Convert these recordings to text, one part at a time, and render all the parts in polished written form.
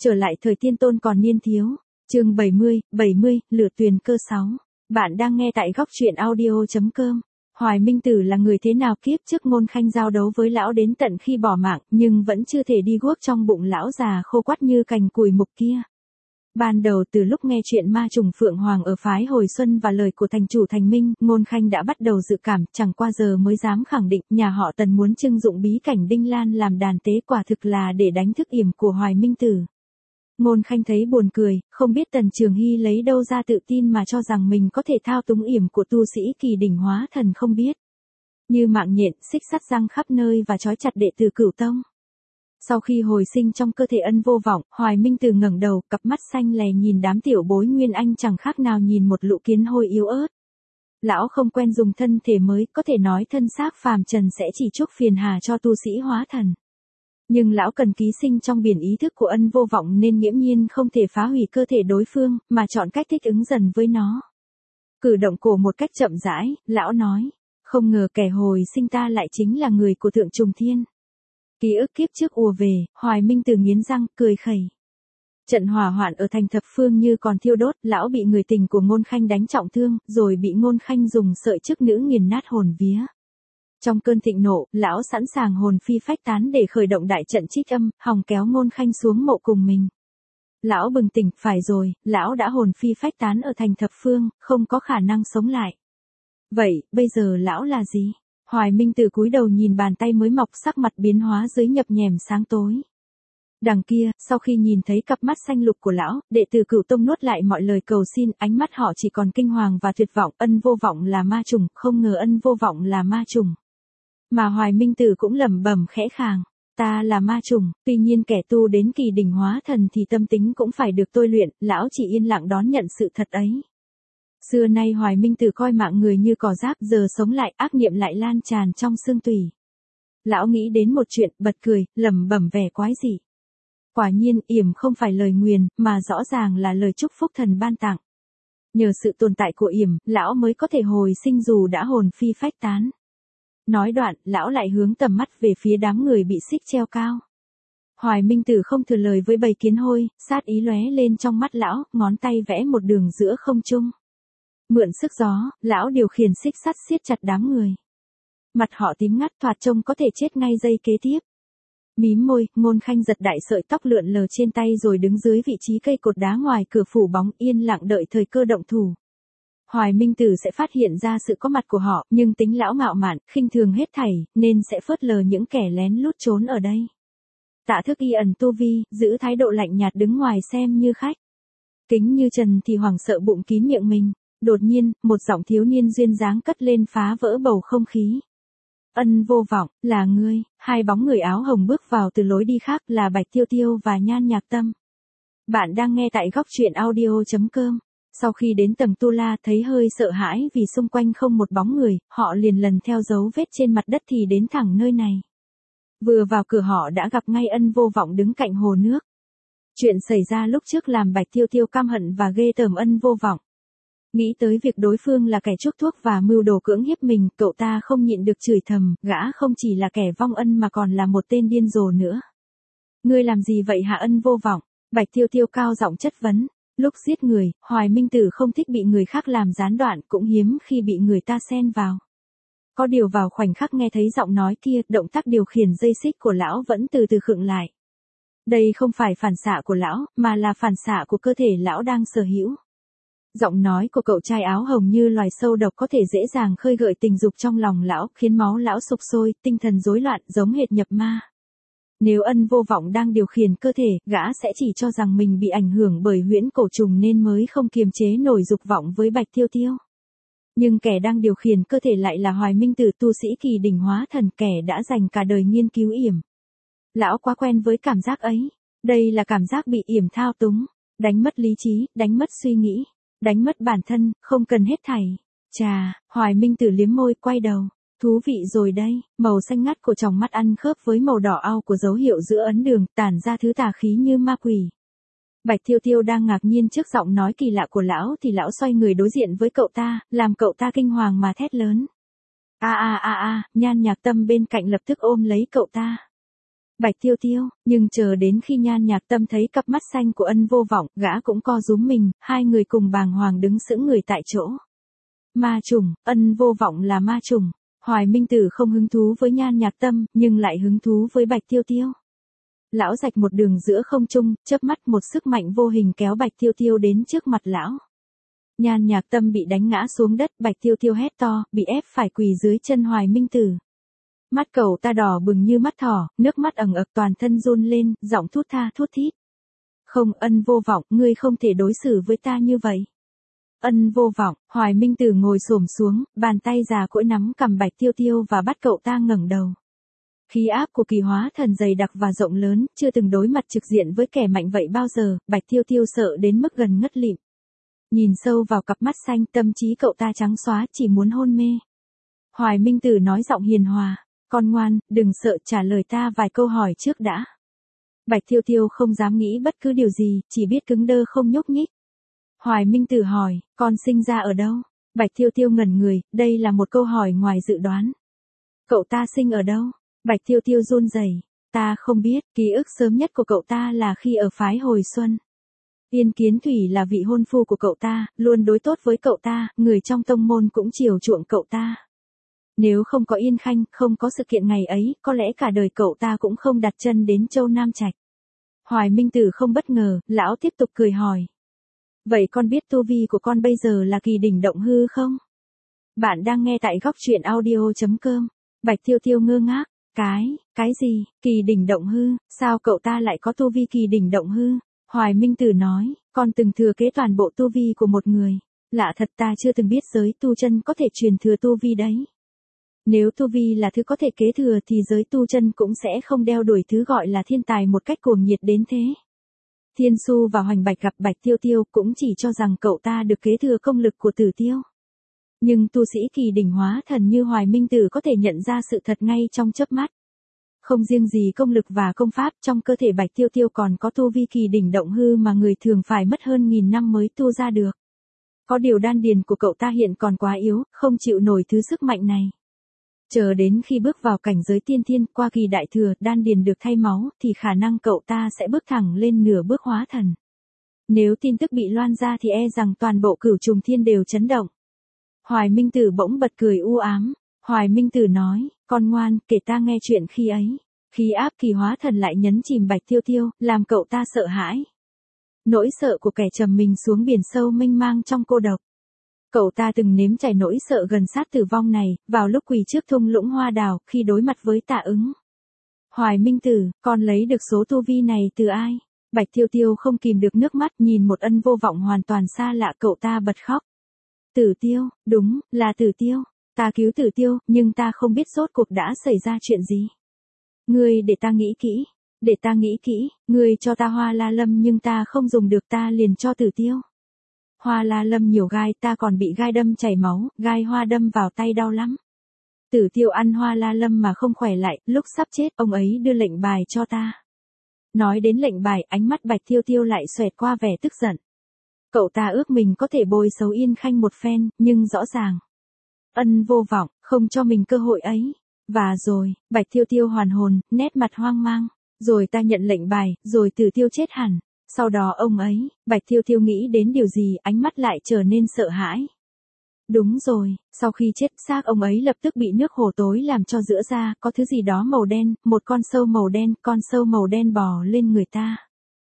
Trở lại thời tiên tôn còn niên thiếu. Chương 70, lửa tuyền cơ 6. Bạn đang nghe tại góc truyện audio.com. Hoài Minh Tử là người thế nào kiếp trước Ngôn Khanh giao đấu với lão đến tận khi bỏ mạng, nhưng vẫn chưa thể đi guốc trong bụng lão già khô quắt như cành cùi mục kia. Ban đầu từ lúc nghe chuyện ma trùng Phượng Hoàng ở phái Hồi Xuân và lời của thành chủ Thành Minh, Ngôn Khanh đã bắt đầu dự cảm, chẳng qua giờ mới dám khẳng định nhà họ Tần muốn trưng dụng bí cảnh Đinh Lan làm đàn tế quả thực là để đánh thức yểm của Hoài Minh Tử. Ngôn Khanh thấy buồn cười, không biết Tần Trường Hy lấy đâu ra tự tin mà cho rằng mình có thể thao túng yểm của tu sĩ kỳ đỉnh hóa thần không biết. Như mạng nhện, xích sắt răng khắp nơi và trói chặt đệ tử Cửu Tông. Sau khi hồi sinh trong cơ thể Ân Vô Vọng, Hoài Minh Tử ngẩng đầu, cặp mắt xanh lè nhìn đám tiểu bối Nguyên Anh chẳng khác nào nhìn một lũ kiến hôi yếu ớt. Lão không quen dùng thân thể mới, có thể nói thân xác phàm trần sẽ chỉ chuốc phiền hà cho tu sĩ hóa thần. Nhưng lão cần ký sinh trong biển ý thức của Ân Vô Vọng nên nghiễm nhiên không thể phá hủy cơ thể đối phương, mà chọn cách thích ứng dần với nó. Cử động cổ một cách chậm rãi, lão nói, không ngờ kẻ hồi sinh ta lại chính là người của Thượng Trùng Thiên. Ký ức kiếp trước ùa về, Hoài Minh Tử nghiến răng, cười khẩy. Trận hỏa hoạn ở thành Thập Phương như còn thiêu đốt, lão bị người tình của Ngôn Khanh đánh trọng thương, rồi bị Ngôn Khanh dùng sợi chức nữ nghiền nát hồn vía. Trong cơn thịnh nộ, lão sẵn sàng hồn phi phách tán để khởi động đại trận trích âm, hòng kéo Ngôn Khanh xuống mộ cùng mình. Lão bừng tỉnh, phải rồi, lão đã hồn phi phách tán ở thành Thập Phương, không có khả năng sống lại. Vậy, bây giờ lão là gì? Hoài Minh Tử cúi đầu nhìn bàn tay mới mọc, sắc mặt biến hóa dưới nhập nhèm sáng tối. Đằng kia, sau khi nhìn thấy cặp mắt xanh lục của lão, đệ tử Cửu Tông nuốt lại mọi lời cầu xin, ánh mắt họ chỉ còn kinh hoàng và tuyệt vọng. Ân Vô Vọng là ma trùng, không ngờ Ân Vô Vọng là ma trùng. Mà Hoài Minh Tử cũng lẩm bẩm khẽ khàng, ta là ma trùng. Tuy nhiên kẻ tu đến kỳ đỉnh hóa thần thì tâm tính cũng phải được tôi luyện, lão chỉ yên lặng đón nhận sự thật ấy. Xưa nay Hoài Minh Tử coi mạng người như cỏ rác, giờ sống lại, ác niệm lại lan tràn trong xương tủy. Lão nghĩ đến một chuyện, bật cười, lẩm bẩm vẻ quái dị. Quả nhiên, yểm không phải lời nguyền, mà rõ ràng là lời chúc phúc thần ban tặng. Nhờ sự tồn tại của yểm, lão mới có thể hồi sinh dù đã hồn phi phách tán. Nói đoạn, lão lại hướng tầm mắt về phía đám người bị xích treo cao. Hoài Minh Tử không thừa lời với bầy kiến hôi, sát ý lóe lên trong mắt lão, ngón tay vẽ một đường giữa không trung. Mượn sức gió, lão điều khiển xích sắt siết chặt đám người. Mặt họ tím ngắt, thoạt trông có thể chết ngay giây kế tiếp. Mím môi, Ngôn Khanh giật đại sợi tóc lượn lờ trên tay rồi đứng dưới vị trí cây cột đá ngoài cửa phủ bóng, yên lặng đợi thời cơ động thủ. Hoài Minh Tử sẽ phát hiện ra sự có mặt của họ, nhưng tính lão ngạo mạn, khinh thường hết thảy, nên sẽ phớt lờ những kẻ lén lút trốn ở đây. Tạ Thức y ẩn tu vi, giữ thái độ lạnh nhạt đứng ngoài xem như khách. Kính Như Trần thì hoảng sợ bụng kín miệng mình. Đột nhiên, một giọng thiếu niên duyên dáng cất lên phá vỡ bầu không khí. Ân Vô Vọng, là ngươi. Hai bóng người áo hồng bước vào từ lối đi khác, là Bạch Tiêu Tiêu và Nhan Nhạc Tâm. Bạn đang nghe tại góc truyện audio.com. Sau khi đến tầng tu la thấy hơi sợ hãi vì xung quanh không một bóng người, họ liền lần theo dấu vết trên mặt đất thì đến thẳng nơi này. Vừa vào cửa họ đã gặp ngay Ân Vô Vọng đứng cạnh hồ nước. Chuyện xảy ra lúc trước làm Bạch Tiêu Tiêu căm hận và ghê tởm Ân Vô Vọng. Nghĩ tới việc đối phương là kẻ chuốc thuốc và mưu đồ cưỡng hiếp mình, cậu ta không nhịn được chửi thầm, gã không chỉ là kẻ vong ân mà còn là một tên điên rồ nữa. Ngươi làm gì vậy hả Ân Vô Vọng? Bạch Tiêu Tiêu cao giọng chất vấn. Lúc giết người, Hoài Minh Tử không thích bị người khác làm gián đoạn, cũng hiếm khi bị người ta xen vào. Có điều vào khoảnh khắc nghe thấy giọng nói kia, động tác điều khiển dây xích của lão vẫn từ từ khựng lại. Đây không phải phản xạ của lão, mà là phản xạ của cơ thể lão đang sở hữu. Giọng nói của cậu trai áo hồng như loài sâu độc có thể dễ dàng khơi gợi tình dục trong lòng lão, khiến máu lão sục sôi, tinh thần rối loạn giống hệt nhập ma. Nếu Ân Vô Vọng đang điều khiển cơ thể, gã sẽ chỉ cho rằng mình bị ảnh hưởng bởi huyễn cổ trùng nên mới không kiềm chế nổi dục vọng với Bạch Tiêu Tiêu. Nhưng kẻ đang điều khiển cơ thể lại là Hoài Minh Tử, tu sĩ kỳ đỉnh hóa thần, kẻ đã dành cả đời nghiên cứu yểm. Lão quá quen với cảm giác ấy. Đây là cảm giác bị yểm thao túng, đánh mất lý trí, đánh mất suy nghĩ, đánh mất bản thân, không cần hết thảy. Chà, Hoài Minh Tử liếm môi, quay đầu. Thú vị rồi đây, màu xanh ngắt của tròng mắt ăn khớp với màu đỏ ao của dấu hiệu giữa ấn đường, tản ra thứ tà khí như ma quỷ. Bạch Tiêu Tiêu đang ngạc nhiên trước giọng nói kỳ lạ của lão thì lão xoay người đối diện với cậu ta, làm cậu ta kinh hoàng mà thét lớn. Nhan Nhạc Tâm bên cạnh lập tức ôm lấy cậu ta. Bạch Tiêu Tiêu, nhưng chờ đến khi Nhan Nhạc Tâm thấy cặp mắt xanh của Ân Vô Vọng, gã cũng co rúm mình, hai người cùng bàng hoàng đứng sững người tại chỗ. Ma trùng, Ân Vô Vọng là ma trùng. Hoài Minh Tử không hứng thú với Nhan Nhạc Tâm, nhưng lại hứng thú với Bạch Tiêu Tiêu. Lão rạch một đường giữa không trung, chớp mắt một sức mạnh vô hình kéo Bạch Tiêu Tiêu đến trước mặt lão. Nhan Nhạc Tâm bị đánh ngã xuống đất, Bạch Tiêu Tiêu hét to, bị ép phải quỳ dưới chân Hoài Minh Tử. Mắt cậu ta đỏ bừng như mắt thỏ, nước mắt ẩn ực, toàn thân run lên, giọng thút tha thút thít. Không, Ân Vô Vọng, ngươi không thể đối xử với ta như vậy. Ân Vô Vọng, Hoài Minh Tử ngồi xổm xuống, bàn tay già cỗi nắm cầm Bạch Tiêu Tiêu và bắt cậu ta ngẩng đầu. Khí áp của Kỳ Hóa Thần dày đặc và rộng lớn, chưa từng đối mặt trực diện với kẻ mạnh vậy bao giờ, Bạch Tiêu Tiêu sợ đến mức gần ngất lịm. Nhìn sâu vào cặp mắt xanh, tâm trí cậu ta trắng xóa, chỉ muốn hôn mê. Hoài Minh Tử nói giọng hiền hòa, con ngoan, đừng sợ, trả lời ta vài câu hỏi trước đã. Bạch Tiêu Tiêu không dám nghĩ bất cứ điều gì, chỉ biết cứng đơ không nhúc nhích. Hoài Minh Tử hỏi, con sinh ra ở đâu? Bạch Tiêu Tiêu ngẩn người, đây là một câu hỏi ngoài dự đoán. Cậu ta sinh ở đâu? Bạch Tiêu Tiêu run rẩy, ta không biết, ký ức sớm nhất của cậu ta là khi ở phái Hồi Xuân. Yên Kiến Thủy là vị hôn phu của cậu ta, luôn đối tốt với cậu ta, người trong tông môn cũng chiều chuộng cậu ta. Nếu không có Yên Khanh, không có sự kiện ngày ấy, có lẽ cả đời cậu ta cũng không đặt chân đến Châu Nam Trạch. Hoài Minh Tử không bất ngờ, lão tiếp tục cười hỏi. Vậy con biết tu vi của con bây giờ là kỳ đỉnh động hư không? Bạn đang nghe tại góc truyện audio.com. Bạch Tiêu Tiêu ngơ ngác. Cái gì, kỳ đỉnh động hư, sao cậu ta lại có tu vi kỳ đỉnh động hư? Hoài Minh Tử nói, con từng thừa kế toàn bộ tu vi của một người. Lạ thật, ta chưa từng biết giới tu chân có thể truyền thừa tu vi đấy. Nếu tu vi là thứ có thể kế thừa thì giới tu chân cũng sẽ không đeo đuổi thứ gọi là thiên tài một cách cuồng nhiệt đến thế. Thiên Su và Hoành Bạch gặp Bạch Tiêu Tiêu cũng chỉ cho rằng cậu ta được kế thừa công lực của Tử Tiêu. Nhưng tu sĩ kỳ đỉnh hóa thần như Hoài Minh Tử có thể nhận ra sự thật ngay trong chớp mắt. Không riêng gì công lực và công pháp, trong cơ thể Bạch Tiêu Tiêu còn có tu vi kỳ đỉnh động hư mà người thường phải mất hơn 1000 năm mới tu ra được. Có điều đan điền của cậu ta hiện còn quá yếu, không chịu nổi thứ sức mạnh này. Chờ đến khi bước vào cảnh giới tiên thiên, qua kỳ đại thừa, đan điền được thay máu, thì khả năng cậu ta sẽ bước thẳng lên nửa bước hóa thần. Nếu tin tức bị loan ra thì e rằng toàn bộ Cửu Trùng Thiên đều chấn động. Hoài Minh Tử bỗng bật cười u ám. Hoài Minh Tử nói, con ngoan, kể ta nghe chuyện khi ấy. Khí áp Kỳ Hóa Thần lại nhấn chìm Bạch Tiêu Tiêu, làm cậu ta sợ hãi. Nỗi sợ của kẻ trầm mình xuống biển sâu mênh mang trong cô độc. Cậu ta từng nếm trải nỗi sợ gần sát tử vong này, vào lúc quỳ trước thung lũng hoa đào, khi đối mặt với Tạ Ứng. Hoài Minh Tử, con lấy được số tu vi này từ ai? Bạch Tiêu Tiêu không kìm được nước mắt, nhìn một Ân Vô Vọng hoàn toàn xa lạ, cậu ta bật khóc. Tử Tiêu, đúng, là Tử Tiêu. Ta cứu Tử Tiêu, nhưng ta không biết rốt cuộc đã xảy ra chuyện gì. Ngươi để ta nghĩ kỹ. Để ta nghĩ kỹ, ngươi cho ta Hoa La Lâm nhưng ta không dùng được, ta liền cho Tử Tiêu. Hoa La Lâm nhiều gai, ta còn bị gai đâm chảy máu, gai hoa đâm vào tay đau lắm. Tử Tiêu ăn Hoa La Lâm mà không khỏe lại, lúc sắp chết, ông ấy đưa lệnh bài cho ta. Nói đến lệnh bài, ánh mắt Bạch Tiêu Tiêu lại xoẹt qua vẻ tức giận. Cậu ta ước mình có thể bồi xấu Yên Khanh một phen, nhưng rõ ràng. Ân Vô Vọng, không cho mình cơ hội ấy. Và rồi, Bạch Tiêu Tiêu hoàn hồn, nét mặt hoang mang. Rồi ta nhận lệnh bài, rồi Tử Tiêu chết hẳn. Sau đó ông ấy, Bạch Tiêu Tiêu nghĩ đến điều gì, ánh mắt lại trở nên sợ hãi. Đúng rồi, sau khi chết, xác ông ấy lập tức bị nước hồ tối làm cho rữa ra, có thứ gì đó màu đen, một con sâu màu đen, con sâu màu đen bò lên người ta.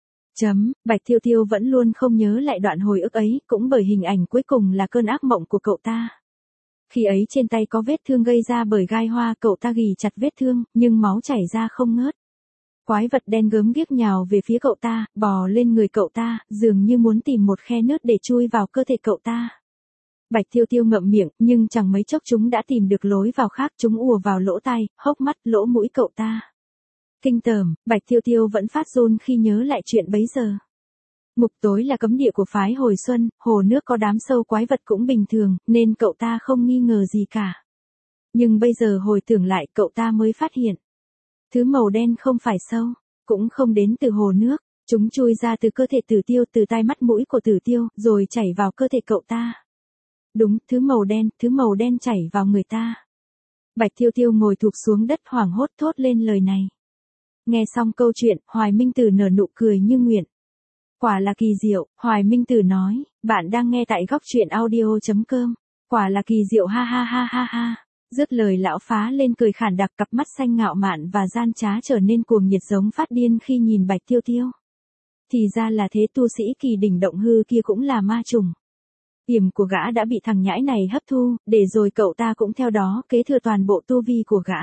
Bạch Tiêu Tiêu vẫn luôn không nhớ lại đoạn hồi ức ấy, cũng bởi hình ảnh cuối cùng là cơn ác mộng của cậu ta. Khi ấy trên tay có vết thương gây ra bởi gai hoa, cậu ta ghì chặt vết thương, nhưng máu chảy ra không ngớt. Quái vật đen gớm ghiếc nhào về phía cậu ta, bò lên người cậu ta, dường như muốn tìm một khe nứt để chui vào cơ thể cậu ta. Bạch Tiêu Tiêu ngậm miệng, nhưng chẳng mấy chốc chúng đã tìm được lối vào khác, chúng ùa vào lỗ tai, hốc mắt, lỗ mũi cậu ta. Kinh tởm, Bạch Tiêu Tiêu vẫn phát run khi nhớ lại chuyện bấy giờ. Ngục tối là cấm địa của phái Hồi Xuân, hồ nước có đám sâu quái vật cũng bình thường, nên cậu ta không nghi ngờ gì cả. Nhưng bây giờ hồi tưởng lại, cậu ta mới phát hiện. Thứ màu đen không phải sâu, cũng không đến từ hồ nước, chúng chui ra từ cơ thể Tử Tiêu, từ tai mắt mũi của Tử Tiêu, rồi chảy vào cơ thể cậu ta. Đúng, thứ màu đen chảy vào người ta. Bạch Tiêu Tiêu ngồi thụp xuống đất hoảng hốt thốt lên lời này. Nghe xong câu chuyện, Hoài Minh Tử nở nụ cười như nguyện. Quả là kỳ diệu, Hoài Minh Tử nói, bạn đang nghe tại góc truyện audio.com. Quả là kỳ diệu ha ha ha ha ha. Dứt lời lão phá lên cười khản đặc, cặp mắt xanh ngạo mạn và gian trá trở nên cuồng nhiệt giống phát điên khi nhìn Bạch Tiêu Tiêu. Thì ra là thế, tu sĩ kỳ đỉnh động hư kia cũng là ma trùng. Yểm của gã đã bị thằng nhãi này hấp thu, để rồi cậu ta cũng theo đó kế thừa toàn bộ tu vi của gã.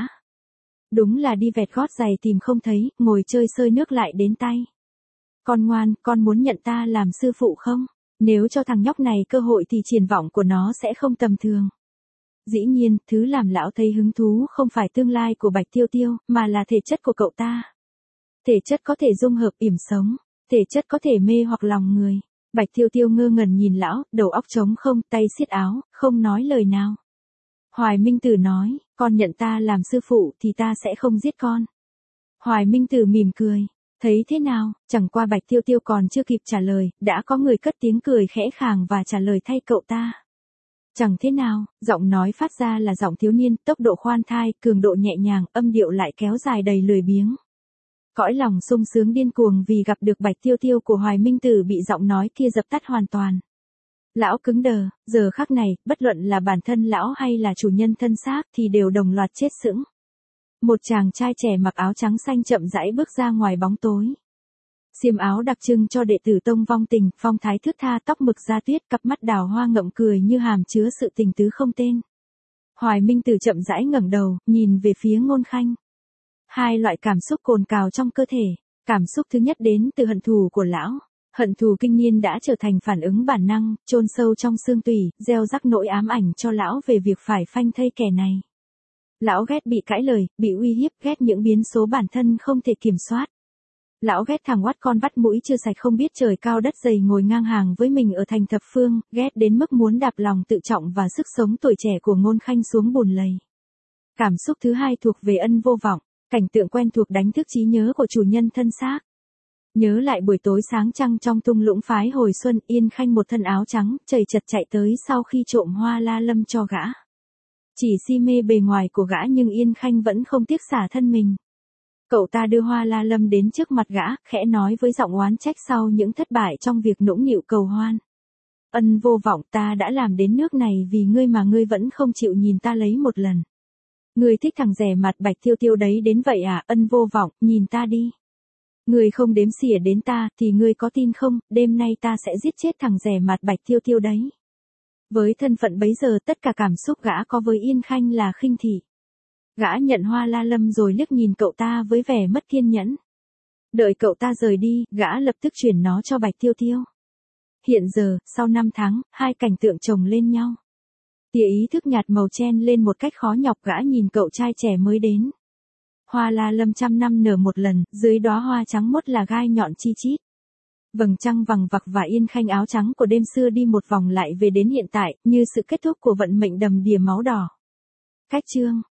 Đúng là đi vẹt gót giày tìm không thấy, ngồi chơi sơi nước lại đến tay. Con ngoan, con muốn nhận ta làm sư phụ không? Nếu cho thằng nhóc này cơ hội thì triển vọng của nó sẽ không tầm thường. Dĩ nhiên, thứ làm lão thấy hứng thú không phải tương lai của Bạch Tiêu Tiêu, mà là thể chất của cậu ta. Thể chất có thể dung hợp yểm sống, thể chất có thể mê hoặc lòng người. Bạch Tiêu Tiêu ngơ ngẩn nhìn lão, đầu óc trống không, tay siết áo, không nói lời nào. Hoài Minh Tử nói, con nhận ta làm sư phụ thì ta sẽ không giết con. Hoài Minh Tử mỉm cười, thấy thế nào, chẳng qua Bạch Tiêu Tiêu còn chưa kịp trả lời, đã có người cất tiếng cười khẽ khàng và trả lời thay cậu ta. Chẳng thế nào, giọng nói phát ra là giọng thiếu niên, tốc độ khoan thai, cường độ nhẹ nhàng, âm điệu lại kéo dài đầy lười biếng. Cõi lòng sung sướng điên cuồng vì gặp được Bạch Tiêu Tiêu của Hoài Minh Tử bị giọng nói kia dập tắt hoàn toàn. Lão cứng đờ, giờ khắc này, bất luận là bản thân lão hay là chủ nhân thân xác thì đều đồng loạt chết sững. Một chàng trai trẻ mặc áo trắng xanh chậm rãi bước ra ngoài bóng tối. Xiêm áo đặc trưng cho đệ tử tông vong tình, phong thái thướt tha, tóc mực da tuyết, cặp mắt đào hoa ngậm cười như hàm chứa sự tình tứ không tên. Hoài Minh Tử chậm rãi ngẩng đầu, nhìn về phía Ngôn Khanh. Hai loại cảm xúc cồn cào trong cơ thể. Cảm xúc thứ nhất đến từ hận thù của lão. Hận thù kinh niên đã trở thành phản ứng bản năng, chôn sâu trong xương tủy, gieo rắc nỗi ám ảnh cho lão về việc phải phanh thây kẻ này. Lão ghét bị cãi lời, bị uy hiếp, ghét những biến số bản thân không thể kiểm soát. Lão ghét thằng oát con vắt mũi chưa sạch không biết trời cao đất dày ngồi ngang hàng với mình ở thành thập phương, ghét đến mức muốn đạp lòng tự trọng và sức sống tuổi trẻ của Ngôn Khanh xuống bùn lầy. Cảm xúc thứ hai thuộc về ân vô vọng, cảnh tượng quen thuộc đánh thức trí nhớ của chủ nhân thân xác. Nhớ lại buổi tối sáng trăng trong thung lũng phái hồi xuân, Yên Khanh một thân áo trắng, chầy chật chạy tới sau khi trộm hoa la lâm cho gã. Chỉ si mê bề ngoài của gã nhưng Yên Khanh vẫn không tiếc xả thân mình. Cậu ta đưa hoa la lâm đến trước mặt gã, khẽ nói với giọng oán trách sau những thất bại trong việc nũng nịu cầu hoan. Ân vô vọng, ta đã làm đến nước này vì ngươi mà ngươi vẫn không chịu nhìn ta lấy một lần. Ngươi thích thằng rẻ mặt Bạch Tiêu Tiêu đấy đến vậy à? Ân vô vọng, nhìn ta đi. Ngươi không đếm xỉa đến ta thì ngươi có tin không, đêm nay ta sẽ giết chết thằng rẻ mặt Bạch Tiêu Tiêu đấy. Với thân phận bấy giờ tất cả cảm xúc gã có với Yên Khanh là khinh thị. Gã nhận hoa la lâm rồi liếc nhìn cậu ta với vẻ mất kiên nhẫn. Đợi cậu ta rời đi, gã lập tức chuyển nó cho Bạch Tiêu Tiêu. Hiện giờ, sau 5 tháng, hai cảnh tượng chồng lên nhau. Tia ý thức nhạt màu chen lên một cách khó nhọc, gã nhìn cậu trai trẻ mới đến. Hoa la lâm trăm năm nở một lần, dưới đóa hoa trắng mốt là gai nhọn chi chít. Vầng trăng vằng vặc và Yên Khanh áo trắng của đêm xưa đi một vòng lại về đến hiện tại, như sự kết thúc của vận mệnh đầm đìa máu đỏ. Cách chương